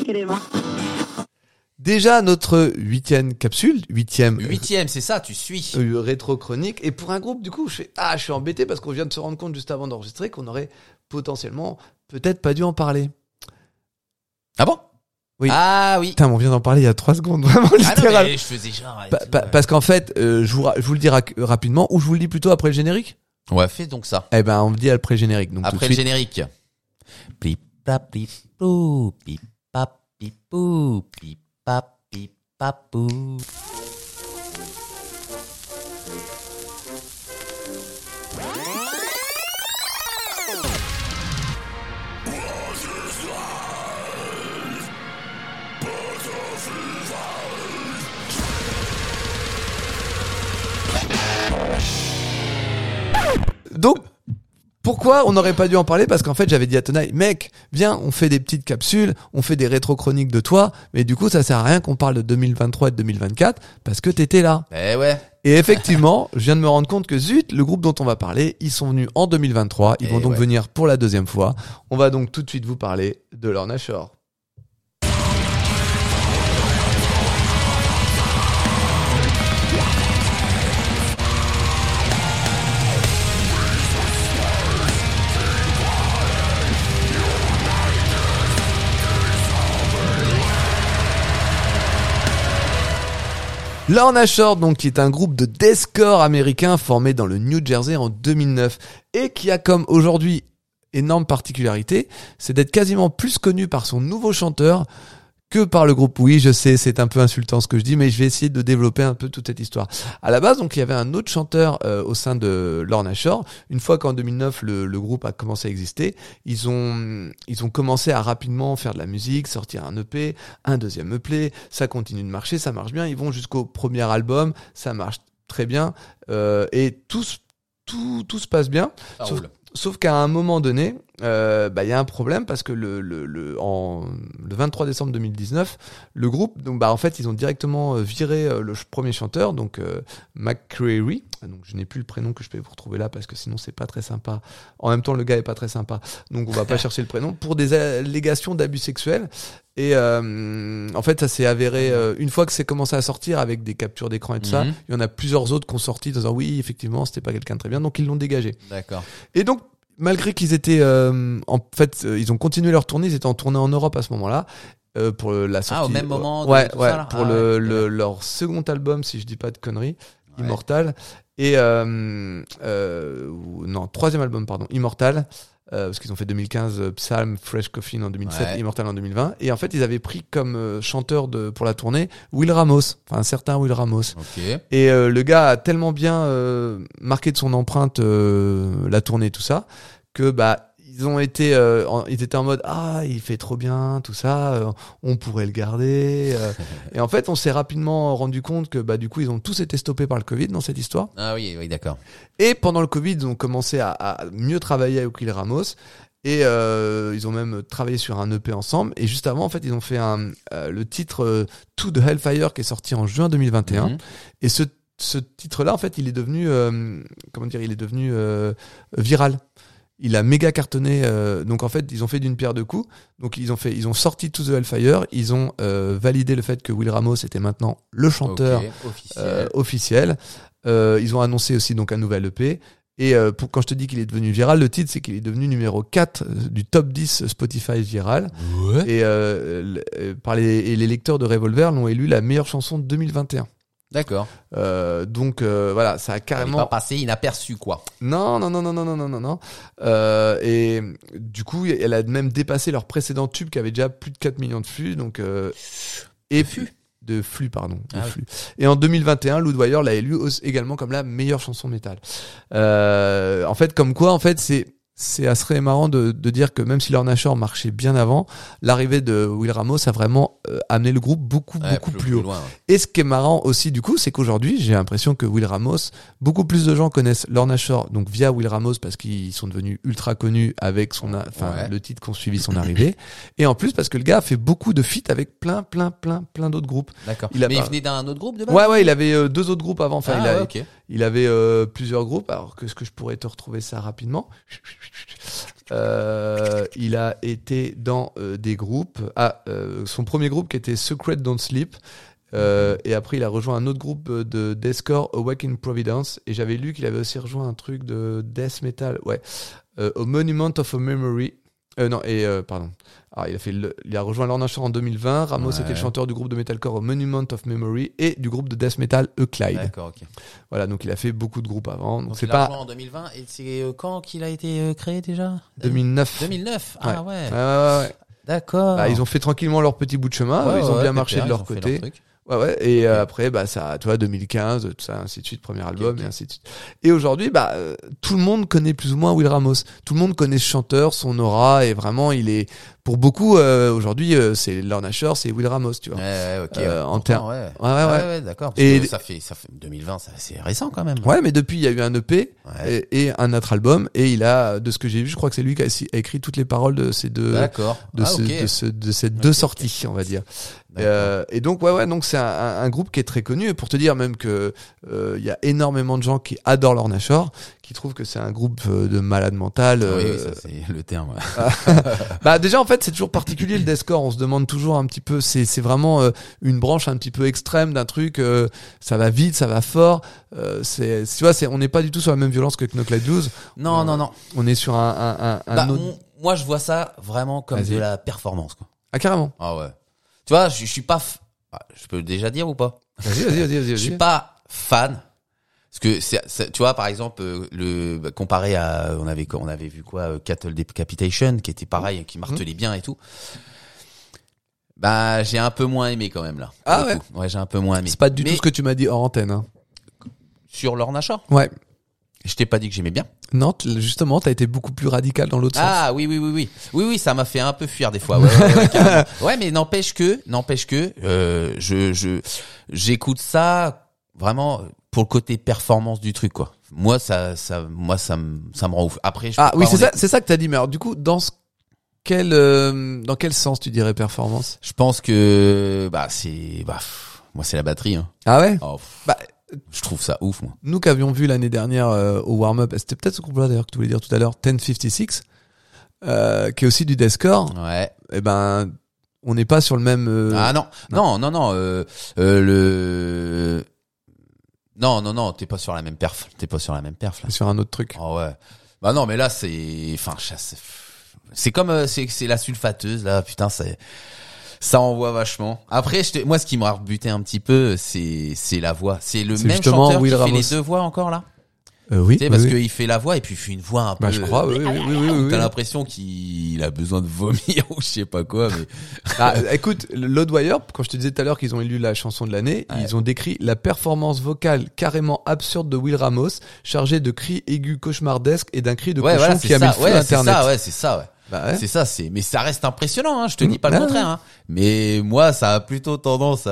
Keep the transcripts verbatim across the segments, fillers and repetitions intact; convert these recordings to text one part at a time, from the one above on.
Déjà notre huitième capsule, huitième. Huitième, c'est ça, tu suis. Euh, rétro-chronique. Et pour un groupe, du coup, je fais, ah, je suis embêté parce qu'on vient de se rendre compte juste avant d'enregistrer qu'on aurait potentiellement peut-être pas dû en parler. Ah bon? Oui. Ah oui. Putain, on vient d'en parler il y a trois secondes, vraiment, Ah non, littéralement. mais je faisais genre. et Pa- tout, pa- ouais. parce qu'en fait, euh, je, vous, ra- je vous le dis ra- rapidement, ou je vous le dis plutôt après le générique. Ouais, fais donc ça. Eh ben, on le dit après le générique. Donc, tout Après de le suite. générique. Plip, plap, plip, pou, plip, pap, plip, pou, plip, pap, plip, pap, pou. Donc, pourquoi on n'aurait pas dû en parler? Parce qu'en fait, j'avais dit à Tonai, mec, viens, on fait des petites capsules, on fait des rétro-chroniques de toi, mais du coup, ça sert à rien qu'on parle de deux mille vingt-trois et de deux mille vingt-quatre, parce que t'étais là. Eh ouais. Et effectivement, je viens de me rendre compte que zut, le groupe dont on va parler, ils sont venus en deux mille vingt-trois, ils Et vont donc ouais. venir pour la deuxième fois. On va donc tout de suite vous parler de Lorna Shore. Lorna Shore, donc, qui est un groupe de deathcore américain formé dans le New Jersey en deux mille neuf et qui a comme aujourd'hui énorme particularité, c'est d'être quasiment plus connu par son nouveau chanteur que par le groupe. Oui, je sais, c'est un peu insultant ce que je dis, mais je vais essayer de développer un peu toute cette histoire. À la base, donc, il y avait un autre chanteur euh, au sein de Lorna Shore. Une fois qu'en deux mille neuf, le, le groupe a commencé à exister, ils ont ils ont commencé à rapidement faire de la musique, sortir un E P, un deuxième E P, ça continue de marcher, ça marche bien. Ils vont jusqu'au premier album, ça marche très bien, euh, et tout se- tout tout se passe bien. Ça Sauf, roule. sauf qu'à un moment donné, euh, bah il y a un problème parce que le le le en le vingt-trois décembre deux mille dix-neuf, le groupe, donc bah en fait ils ont directement euh, viré euh, le ch- premier chanteur, donc euh, McCreary. Donc je n'ai plus le prénom que je peux vous retrouver là parce que sinon c'est pas très sympa. En même temps le gars est pas très sympa, donc on va pas chercher le prénom, pour des allégations d'abus sexuels. Et euh, en fait ça s'est avéré euh, une fois que c'est commencé à sortir avec des captures d'écran et tout ça. Mhm. Il y en a plusieurs autres qui ont sorti en disant oui effectivement c'était pas quelqu'un de très bien, donc ils l'ont dégagé. D'accord. Et donc, malgré qu'ils étaient, euh, en fait, euh, ils ont continué leur tournée, ils étaient en tournée en Europe à ce moment-là, euh, pour la sortie. Ah, au même moment de Ouais, tout ouais, ça, là pour Ah le, ouais, le d'accord. leur second album, si je dis pas de conneries, Ouais. Immortal. Et euh, euh, ou- non, troisième album, pardon, Immortal. Euh, parce qu'ils ont fait deux mille quinze, euh, Psalm, Fresh Coffin en deux mille sept, Ouais. Immortal en deux mille vingt. Et en fait, ils avaient pris comme euh, chanteur de pour la tournée Will Ramos, enfin un certain Will Ramos. Ok. Et euh, le gars a tellement bien euh, marqué de son empreinte euh, la tournée, tout ça, que bah ils ont été, euh, en, ils étaient en mode ah il fait trop bien tout ça, euh, on pourrait le garder. euh. Et en fait on s'est rapidement rendu compte que bah du coup ils ont tous été stoppés par le Covid dans cette histoire. Ah oui, oui, d'accord. Et pendant le Covid ils ont commencé à, à mieux travailler avec Will Ramos. Et euh, ils ont même travaillé sur un E P ensemble. Et juste avant, en fait, ils ont fait un, euh, le titre euh, To the Hellfire qui est sorti en juin deux mille vingt et un. Mhm. Et ce, ce titre-là, en fait, il est devenu, euh, comment dire, il est devenu euh, viral. Il a méga cartonné. Euh, donc en fait, ils ont fait d'une pierre deux coups. Donc ils ont fait, ils ont sorti To the Hellfire. Ils ont euh, validé le fait que Will Ramos était maintenant le chanteur Ok, officiel. euh, officiel. Euh, ils ont annoncé aussi donc un nouvel E P. Et euh, pour, quand je te dis qu'il est devenu viral, le titre c'est qu'il est devenu numéro quatre euh, du top dix Spotify viral. Ouais. Et, euh, le- euh, par les, et les lecteurs de Revolver l'ont élu la meilleure chanson de deux mille vingt et un. D'accord. Euh, donc euh, voilà, ça a Elle est carrément. pas passé inaperçu, quoi. Non, non, non, non, non, non, non, non, non. Euh, et du coup, elle a même dépassé leur précédent tube qui avait déjà plus de quatre millions de flux. Donc euh, et flux de flux, pardon, de Ah oui. flux. Et en deux mille vingt et un, Loudwire l'a élu aussi- également comme la meilleure chanson métal. Euh, en fait, comme quoi, en fait, c'est c'est assez marrant de, de dire que même si Lorna Shore marchait bien avant, l'arrivée de Will Ramos a vraiment euh, amené le groupe beaucoup, Ouais, beaucoup plus, haut. loin. Et ce qui est marrant aussi, du coup, c'est qu'aujourd'hui, j'ai l'impression que Will Ramos, beaucoup plus de gens connaissent Lorna Shore, donc via Will Ramos, parce qu'ils sont devenus ultra connus avec son, a- enfin, Ouais. le titre qu'on suivi son arrivée. Et en plus, parce que le gars a fait beaucoup de feats avec plein, plein, plein, plein d'autres groupes. D'accord. Il a Mais pas- il venait d'un autre groupe de base. Ouais, ouais, il avait euh, deux autres groupes avant. Enfin, Ah, il, a, ouais, ok. il avait euh, plusieurs groupes. Alors, que ce que je pourrais te retrouver ça rapidement. Euh, il a été dans euh, des groupes. Ah, euh, son premier groupe qui était Secret Don't Sleep. Euh, et après, il a rejoint un autre groupe de deathcore, Awake in Providence. Et j'avais lu qu'il avait aussi rejoint un truc de death metal. Ouais. Euh, au Monument of a Memory. Euh, non, et euh, pardon. Alors, il a fait le, il a rejoint Lorna Shore en deux mille vingt. Ramos Ouais. était le chanteur du groupe de metalcore au Monument of Memory et du groupe de death metal Euclide. D'accord, ok. Voilà, donc il a fait beaucoup de groupes avant. Donc, Donc c'est il a pas rejoint en deux mille vingt et c'est euh, quand qu'il a été euh, créé déjà deux mille neuf. deux mille neuf. Ah ouais. Ouais, ouais, ouais, ouais. D'accord. Bah, ils ont fait tranquillement leur petit bout de chemin. Ouais, ils ont ouais, bien ouais, marché pépère, de ils leur ont fait côté. leur truc. Ouais, ouais. Et euh, Ok. après, bah, ça, tu vois, deux mille quinze, tout ça, ainsi de suite, premier album, ok. et ainsi de suite. Et aujourd'hui, bah, euh, tout le monde connaît plus ou moins Will Ramos. Tout le monde connaît ce chanteur, son aura, et vraiment, il est, pour beaucoup, euh, aujourd'hui, euh, c'est Lorna Shore, c'est Will Ramos, tu vois. Ouais, ouais, ok. Euh, en Pourtant, termes- ouais. Ouais, ouais, Ah ouais. ouais, d'accord. Parce Et- que ça fait, ça fait deux mille vingt, ça- c'est récent quand même. Ouais, mais depuis, il y a eu un E P Ouais. et, et un autre album, et il a, de ce que j'ai vu, je crois que c'est lui qui a, a écrit toutes les paroles de ces deux, D'accord. de, ah, ce, ok. de, ce, de ces Ok, deux ok. sorties, on va dire. D'accord. Euh, et donc ouais ouais donc c'est un, un, un groupe qui est très connu et pour te dire même que euh, il y a énormément de gens qui adorent Lorna Shore, qui trouvent que c'est un groupe euh, de malade mental. Oui, euh, oui, ça c'est le terme. Ouais. bah déjà en fait c'est toujours particulier le deathcore, on se demande toujours un petit peu, c'est c'est vraiment euh, une branche un petit peu extrême d'un truc, euh, ça va vite, ça va fort, euh, c'est tu vois c'est on n'est pas du tout sur la même violence que Knock Like Blues, Non, Euh, non, non. on est sur un un, un, un Bah, autre... on- moi, je vois ça vraiment comme Vas-y. de la performance, quoi. Ah carrément. Ah ouais. Tu vois, je, je suis pas. F... Ah, je peux le déjà dire ou pas? Vas-y vas-y vas-y vas-y. Je suis pas fan. Parce que c'est, c'est- tu vois, par exemple, euh, le bah, comparé à, on avait, on avait vu quoi, euh, Cattle Decapitation, qui était pareil, qui martelait bien et tout. Bah, j'ai un peu moins aimé quand même là. pour Ah le ouais. coup. Ouais, j'ai un peu moins aimé. C'est pas du Mais tout ce que tu m'as dit hors antenne. Hein. sur Lorna Shore. Ouais. Je t'ai pas dit que j'aimais bien. Non, t- justement, t'as été beaucoup plus radical dans l'autre sens. Ah oui oui oui oui oui oui ça m'a fait un peu fuir des fois. Ouais, ouais, ouais, carrément. Ouais, mais n'empêche que n'empêche que euh, je je j'écoute ça vraiment pour le côté performance du truc quoi. Moi ça ça moi ça me ça me rend ouf. Après je Ah peux oui, pas c'est en ça, écouter. c'est ça que t'as dit. Mais alors, du coup, dans ce- quel, euh, dans quel sens tu dirais performance? Je pense que bah c'est bah pff, moi c'est la batterie hein. Ah ouais? Oh, pff, Bah, je trouve ça ouf moi. nous qu'avions vu l'année dernière euh, au warm-up, c'était peut-être ce groupe-là d'ailleurs que tu voulais dire tout à l'heure, dix cinquante-six, euh, qui est aussi du deathcore. Ouais. Eh ben, on n'est pas sur le même. euh, Ah non non non non euh, euh, le non non non t'es pas sur la même perf t'es pas sur la même perf là. sur un autre truc. Ah ouais. Bah non, mais là c'est, enfin, c'est, c'est comme, euh, c'est, c'est la sulfateuse là. Putain, c'est, ça envoie vachement. Après, je te, moi, ce qui m'a rebuté un petit peu, c'est, c'est la voix. C'est le C'est même justement chanteur Will qui fait Ramos. les deux voix encore là. Euh, oui. Tu sais, oui, parce oui. qu'il fait la voix et puis il fait une voix un peu. Bah, je crois. Oui, oui, oui, oui, oui, oui. T'as l'impression qu'il a besoin de vomir ou je sais pas quoi, mais. Ah, écoute, Loudwire, quand je te disais tout à l'heure qu'ils ont élu la chanson de l'année, Ouais. ils ont décrit la performance vocale carrément absurde de Will Ramos, chargée de cris aigus cauchemardesques et d'un cri de ouais, cochon voilà, qui c'est a mis ça. le feu à Ouais, c'est Internet. ça. Ouais, c'est ça. Ouais. Bah ouais. C'est ça, c'est, mais ça reste impressionnant, hein, je te dis pas le Ouais, contraire, hein. Mais moi, ça a plutôt tendance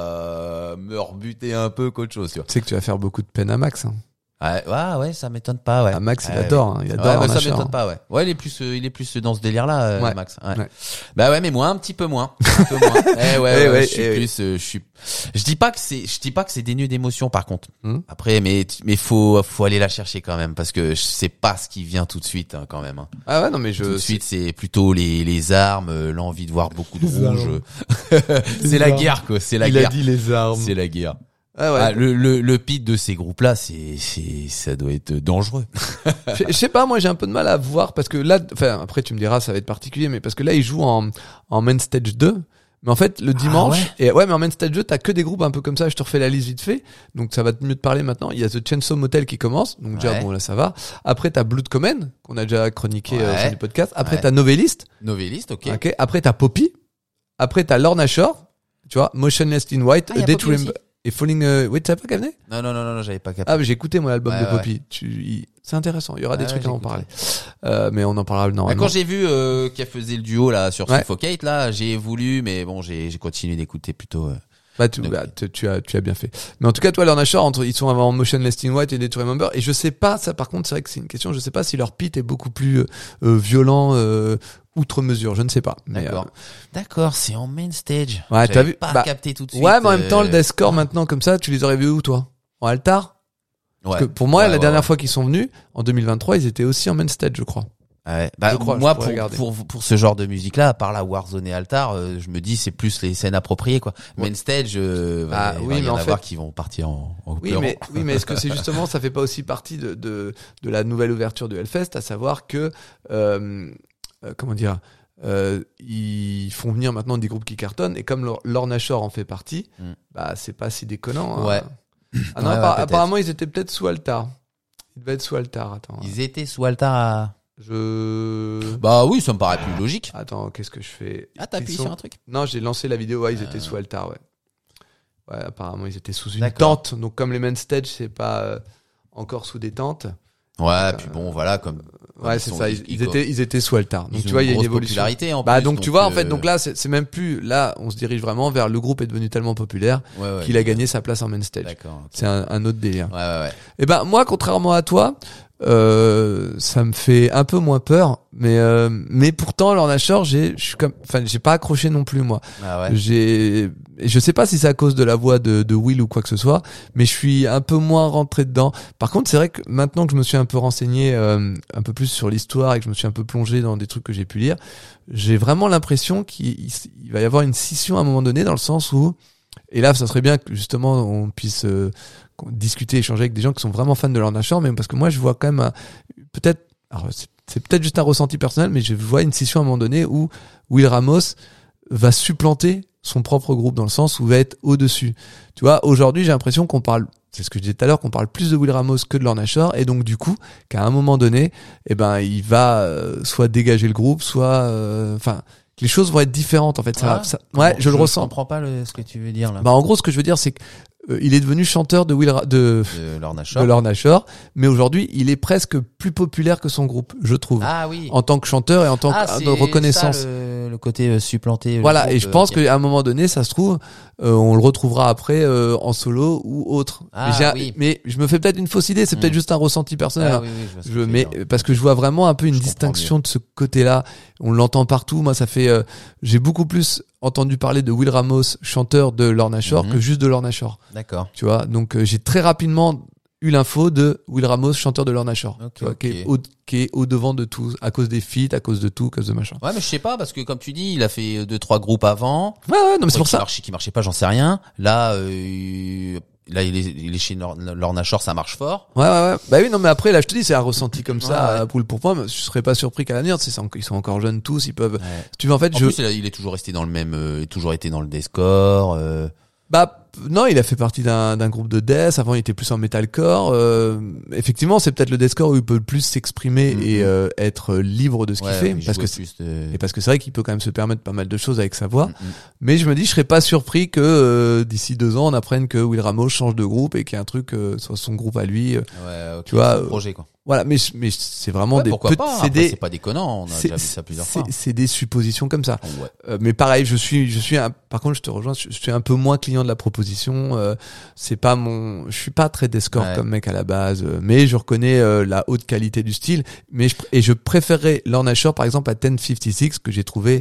à me rebuter un peu qu'autre chose, tu vois. Tu sais que tu vas faire beaucoup de peine à Max. Hein. Ouais, ouais, ouais, ça m'étonne pas, ouais. Ah, Max, il Ouais, adore. ouais. Hein, il Ouais, adore bah, Lorna ça Shore, m'étonne hein. pas, ouais. Ouais, il est plus, euh, il est plus dans ce délire-là, euh, Ouais. Max. Ouais. Ouais. Bah ouais, mais moi, un petit peu moins. Un peu moins. Eh ouais, Eh ouais, ouais, je suis eh ouais. plus, euh, je suis, je dis pas que c'est, je dis pas que c'est dénué d'émotion, par contre. Hum. Après, mais, mais faut, faut aller la chercher quand même, parce que je sais pas ce qui vient tout de suite, hein, quand même, hein. Ah ouais, non, mais je. Tout de suite, c'est plutôt les, les armes, euh, l'envie de voir beaucoup de Les rouge. armes. C'est la armes. guerre, quoi. C'est la il guerre. a dit les armes. C'est la guerre. Ah ouais. Ah, le, le, le pit de ces groupes-là, c'est, c'est, ça doit être dangereux. Je je sais pas, moi j'ai un peu de mal à voir parce que là, enfin après tu me diras ça va être particulier, mais parce que là ils jouent en en main stage deux. Mais en fait le dimanche, ouais et ouais mais en main stage deux t'as que des groupes un peu comme ça. Je te refais la liste vite fait, donc ça va mieux te parler maintenant. Il y a The Chainsaw Motel qui commence, donc déjà Ouais. bon là ça va. Après t'as Blood Common qu'on a déjà chroniqué euh, Ouais. sur des podcasts. Après Ouais. t'as Novelist, Novelliste, ok. ok. Après t'as Poppy. Après t'as Lorna Shore, tu vois, Motionless in White, Ah, y a A Day Poppy to Remember aussi. et Falling. Euh... Oui, tu savais pas qu'elle venait? Non, non, non, non, non, j'avais pas capté. Ah mais j'ai écouté moi l'album Ouais, de ouais, Poppy. Tu, il- c'est intéressant. Il y aura des Ouais, trucs ouais, à en j'écouterai. parler. Euh, mais on en parlera Bah, normalement. quand j'ai vu euh, qu'elle faisait le duo là sur Ouais. Suffocate, là, j'ai voulu, mais bon, j'ai, j'ai continué d'écouter plutôt. Euh... Bah, tu, Donc, bah, tu, tu as, tu as bien fait. Mais en tout cas, toi, Lorna Shore, entre, ils sont en Motionless in White et Day to Remember. Et je sais pas, ça, par contre, c'est vrai que c'est une question. Je sais pas si leur pit est beaucoup plus euh, euh, violent, euh, outre mesure. Je ne sais pas. Mais, D'accord. D'accord, c'est en main stage. Ouais, J'avais t'as vu pas Bah, capté tout de euh, suite. ouais, mais en même temps, le euh, deathcore maintenant, comme ça, tu les aurais vus où, toi? En altar? Parce Ouais. que pour moi, Ouais, la ouais, dernière ouais. fois qu'ils sont venus, en deux mille vingt-trois, ils étaient aussi en main stage, je crois. Ouais. Bah, Je crois, moi, je pour, pourrais regarder. pour, pour ce genre de musique-là, à part la Warzone et Altar, euh, je me dis c'est plus les scènes appropriées, quoi. Ouais. Main stage, euh, Ah, va, oui, va y mais en en avoir fait- qui vont partir en, en Oui, pleurant. mais oui, mais est-ce que c'est justement, ça fait pas aussi partie de de, de la nouvelle ouverture du Hellfest, à savoir que euh, euh, comment dire, euh, ils font venir maintenant des groupes qui cartonnent et comme Lor- Lorna Shore en fait partie, Mm. bah c'est pas si déconnant. hein. Ouais. Ah non, Ouais, ouais, appara- peut-être. apparemment ils étaient peut-être sous Altar. Ils devaient être sous Altar. Attends, Ils étaient sous Altar à... je. Bah oui, ça me paraît plus logique. Attends, qu'est-ce que je fais Ah, t'as Ils appuyé sont- sur un truc? Non, j'ai lancé la vidéo. Ouais, ils étaient Euh. sous Altar. Ouais. Ouais, apparemment ils étaient sous une D'accord. tente. Donc comme les main stage, c'est pas euh, encore sous des tentes. Ouais, Donc, puis euh, bon, voilà, comme... comme Ouais, ils c'est sont- ça. Ils, ils ils- étaient, ils étaient sous Altar. Donc ils tu ont vois, il y a une grosse évolution. popularité en Bah plus, donc, tu vois, en euh, fait, donc là, c'est c'est même plus là, on se dirige vraiment vers le groupe est devenu tellement populaire ouais, ouais, qu'il a ouais. gagné sa place en main stage. D'accord. ok. C'est un, un autre délire. Ouais, ouais, ouais. Et ben moi, contrairement à toi, euh, ça me fait un peu moins peur, mais euh, mais pourtant, Lorna Shore, j'ai, je suis comme, enfin, j'ai pas accroché non plus moi. Ah ouais. J'ai, je sais pas si c'est à cause de la voix de, de Will ou quoi que ce soit, mais je suis un peu moins rentré dedans. Par contre, c'est vrai que maintenant que je me suis un peu renseigné euh, un peu plus sur l'histoire et que je me suis un peu plongé dans des trucs que j'ai pu lire, j'ai vraiment l'impression qu'il il va y avoir une scission à un moment donné dans le sens où, et là, ça serait bien que justement on puisse euh, qu'on- discuter, échanger avec des gens qui sont vraiment fans de Lorna Shore, mais parce que moi, je vois quand même un- peut-être, alors c'est, c'est peut-être juste un ressenti personnel, mais je vois une scission à un moment donné où Will Ramos va supplanter son propre groupe dans le sens où va être au-dessus. Tu vois, aujourd'hui, j'ai l'impression qu'on parle, c'est ce que je disais tout à l'heure, qu'on parle plus de Will Ramos que de Lorna Shore, et donc du coup, qu'à un moment donné, eh ben, il va euh, soit dégager le groupe, soit, euh, enfin, que les choses vont être différentes en fait. Ça, Ah, va- ça- ouais, je, le Je ressens. comprends pas le, ce que tu veux dire là. Bah, en gros, ce que je veux dire, c'est que euh, il est devenu chanteur de Will Ra- de, de Lorna de Shore. Lorna Shore, mais aujourd'hui, il est presque plus populaire que son groupe, je trouve, Ah oui. en tant que chanteur et en tant Ah, que c'est de reconnaissance. ça, le, le côté euh, supplanté. le Voilà, groupe, et je euh, pense ok. qu'à un moment donné, ça se trouve, euh, on le retrouvera après euh, en solo ou autre. Ah, mais, j'ai un- oui. mais je me fais peut-être une fausse idée, c'est Mm. peut-être juste un ressenti personnel. Ah hein. oui, oui, je vois ce que Je, tu veux mais dire. parce que je vois vraiment un peu une Je comprends distinction de ce côté-là. On l'entend partout. Moi, ça fait, euh, j'ai beaucoup plus entendu parler de Will Ramos, chanteur de Lorna Shore, Mhm. que juste de Lorna Shore. D'accord. Tu vois, donc euh, j'ai très rapidement eu l'info de Will Ramos, chanteur de Lorna Shore, Ok, tu vois, ok. qui est au, qui est au devant de tout, à cause des feats, à cause de tout, à cause de machin. Ouais, mais je sais pas parce que comme tu dis, il a fait deux trois groupes avant. Ouais, ouais, non, mais c'est pour qui ça. marchait, qui marchait pas, j'en sais rien. Là, euh, là, il est, il est chez Lor- Lorna Shore, ça marche fort. Ouais, ouais, ouais. Bah oui, non, mais après, là, je te dis, c'est un ressenti comme ça, Ouais, ouais. à poule pour point. Mais je serais pas surpris qu'à l'avenir, tu sais, c'est en- ils sont encore jeunes tous, ils peuvent. Ouais. Si tu veux, en fait, En je. plus, il, a- il est toujours resté dans le même, euh, il a toujours été dans le deathcore. Euh... Bah non, il a fait partie d'un d'un groupe de death. Avant, il était plus en metalcore. Euh, effectivement, c'est peut-être le deathcore où il peut le plus s'exprimer Mhm. et euh, être libre de ce qu'il ouais, fait, il parce jouait que c'est- plus de... et parce que c'est vrai qu'il peut quand même se permettre pas mal de choses avec sa voix. Mm, mm. Mais je me dis, je serais pas surpris que euh, d'ici deux ans, on apprenne que Will Ramos change de groupe et qu'il y a un truc euh, soit son groupe à lui. euh, Ouais, ok, tu vois, c'est un euh, projet quoi. Voilà, mais mais c'est vraiment Ouais, des pourquoi petits- pas. c'est Après, des c'est pas déconnant. On a c'est- déjà vu ça plusieurs c'est- fois. c'est des suppositions comme ça. Ouais. Euh, mais pareil, je suis, je suis un, par contre, je te rejoins, je, je suis un peu moins client de la proposition. Euh, c'est pas mon, je suis pas très deathcore Ouais. comme mec à la base, euh, mais je reconnais euh, la haute qualité du style. Mais je, pr- et je préférerais Lorna Shore par exemple à dix cinquante-six que j'ai trouvé,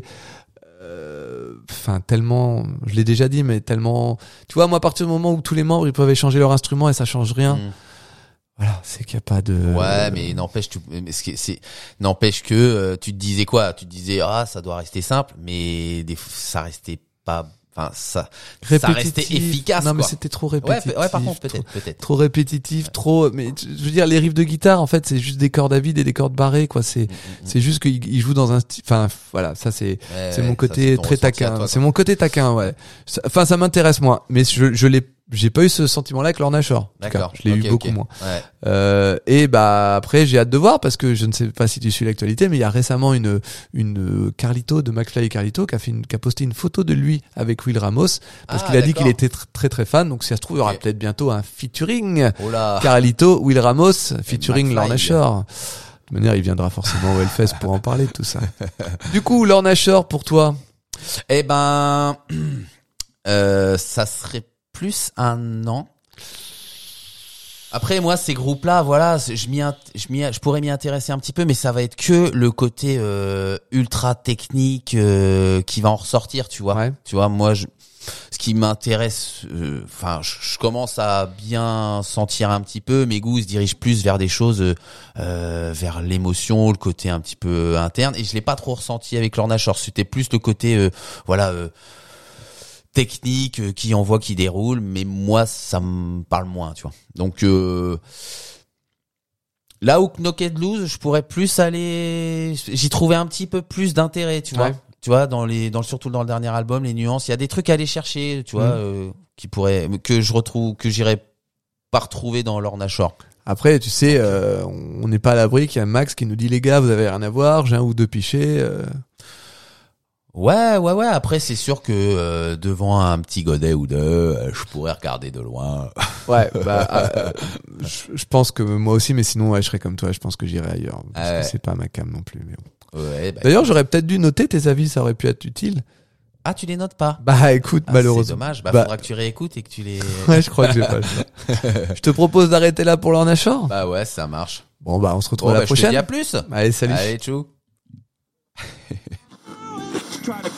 euh, enfin tellement, je l'ai déjà dit, mais tellement, tu vois, moi à partir du moment où tous les membres ils peuvent échanger leur instrument et ça change rien, Mm. voilà, c'est qu'il y a pas de. Ouais, mais n'empêche, tu, mais ce qui est- c'est, n'empêche que euh, tu te disais quoi? Tu te disais ah ça doit rester simple, mais des, ça restait pas, enfin ça, ça restait Répétitif. efficace. Non, mais quoi. c'était trop Ouais, répétitif. ouais, par contre trop- peut-être, peut-être. trop répétitif, trop. Mais tu- je veux dire, les riffs de guitare, en fait, c'est juste des cordes à vide et des cordes barrées, quoi. C'est, Mm, mm, c'est juste qu'il il joue dans un style. Enfin, voilà, ça c'est, Ouais, c'est ouais, mon ça, côté c'est ton très ressenti à taquin. toi, C'est quoi. mon côté taquin, ouais. Ça- Enfin, ça m'intéresse moi, mais je, je l'ai, j'ai pas eu ce sentiment-là avec Lorna Shore. en tout cas. D'accord. Je l'ai Ok, eu beaucoup ok. moins. Ouais. Euh, et bah après, j'ai hâte de voir parce que je ne sais pas si tu suis l'actualité, mais il y a récemment une une Carlito de McFly et Carlito qui a fait une, qui a posté une photo de lui avec Will Ramos parce Ah, qu'il a dit d'accord. qu'il était tr- très très fan. Donc si ça se trouve, il y aura Ok. peut-être bientôt un featuring. Oh là. Carlito, Will Ramos, featuring McFly. Lorna Shore. De toute manière, il viendra forcément au Hellfest pour en parler de tout ça. Du coup, Lorna Shore, pour toi, Eh ben, euh, ça serait plus un an. Après, moi, ces groupes-là, voilà, c'est- je m'y, int- je m'y, je pourrais m'y intéresser un petit peu, mais ça va être que le côté euh, ultra technique euh, qui va en ressortir, tu vois. Ouais. Tu vois, moi, je, ce qui m'intéresse, enfin, euh, je, je commence à bien sentir un petit peu. Mes goûts se dirigent plus vers des choses, euh, vers l'émotion, le côté un petit peu interne. Et je l'ai pas trop ressenti avec Lorna Shore. C'était plus le côté, euh, voilà. Euh, technique euh, qui envoie, qui déroule, mais moi ça me parle moins, tu vois. Donc euh, là où Knock and Loose, je pourrais plus aller, j'y trouvais un petit peu plus d'intérêt, tu vois. Ouais. Tu vois, dans les, dans surtout dans le dernier album, les nuances, il y a des trucs à aller chercher, tu vois, mmh. euh, qui pourraient, que je retrouve, que j'irais pas retrouver dans Lorna Shore. Après, tu sais, euh, on n'est pas à l'abri qu'il y a Max qui nous dit les gars, vous avez rien à voir, j'ai un ou deux pichés. Euh... Ouais, ouais, ouais. Après, c'est sûr que euh, devant un petit godet ou deux, euh, je pourrais regarder de loin. Ouais, bah, euh, je, je pense que moi aussi, mais sinon, ouais, je serais comme toi. Je pense que j'irai ailleurs parce ouais. que c'est pas ma cam non plus. Mais bon. Ouais, bah, D'ailleurs, j'aurais peut-être dû noter tes avis, ça aurait pu être utile. Ah, tu les notes pas? Bah, écoute, ah, malheureusement. C'est dommage. Bah, bah, faudra que tu réécoutes et que tu les. Ouais, je crois que j'ai pas le choix. Je te propose d'arrêter là pour Lorna Shore. Bah ouais, ça marche. Bon, bah, on se retrouve Bon, à la bah, prochaine. Je te dis à plus. Allez, salut. Allez, tchou.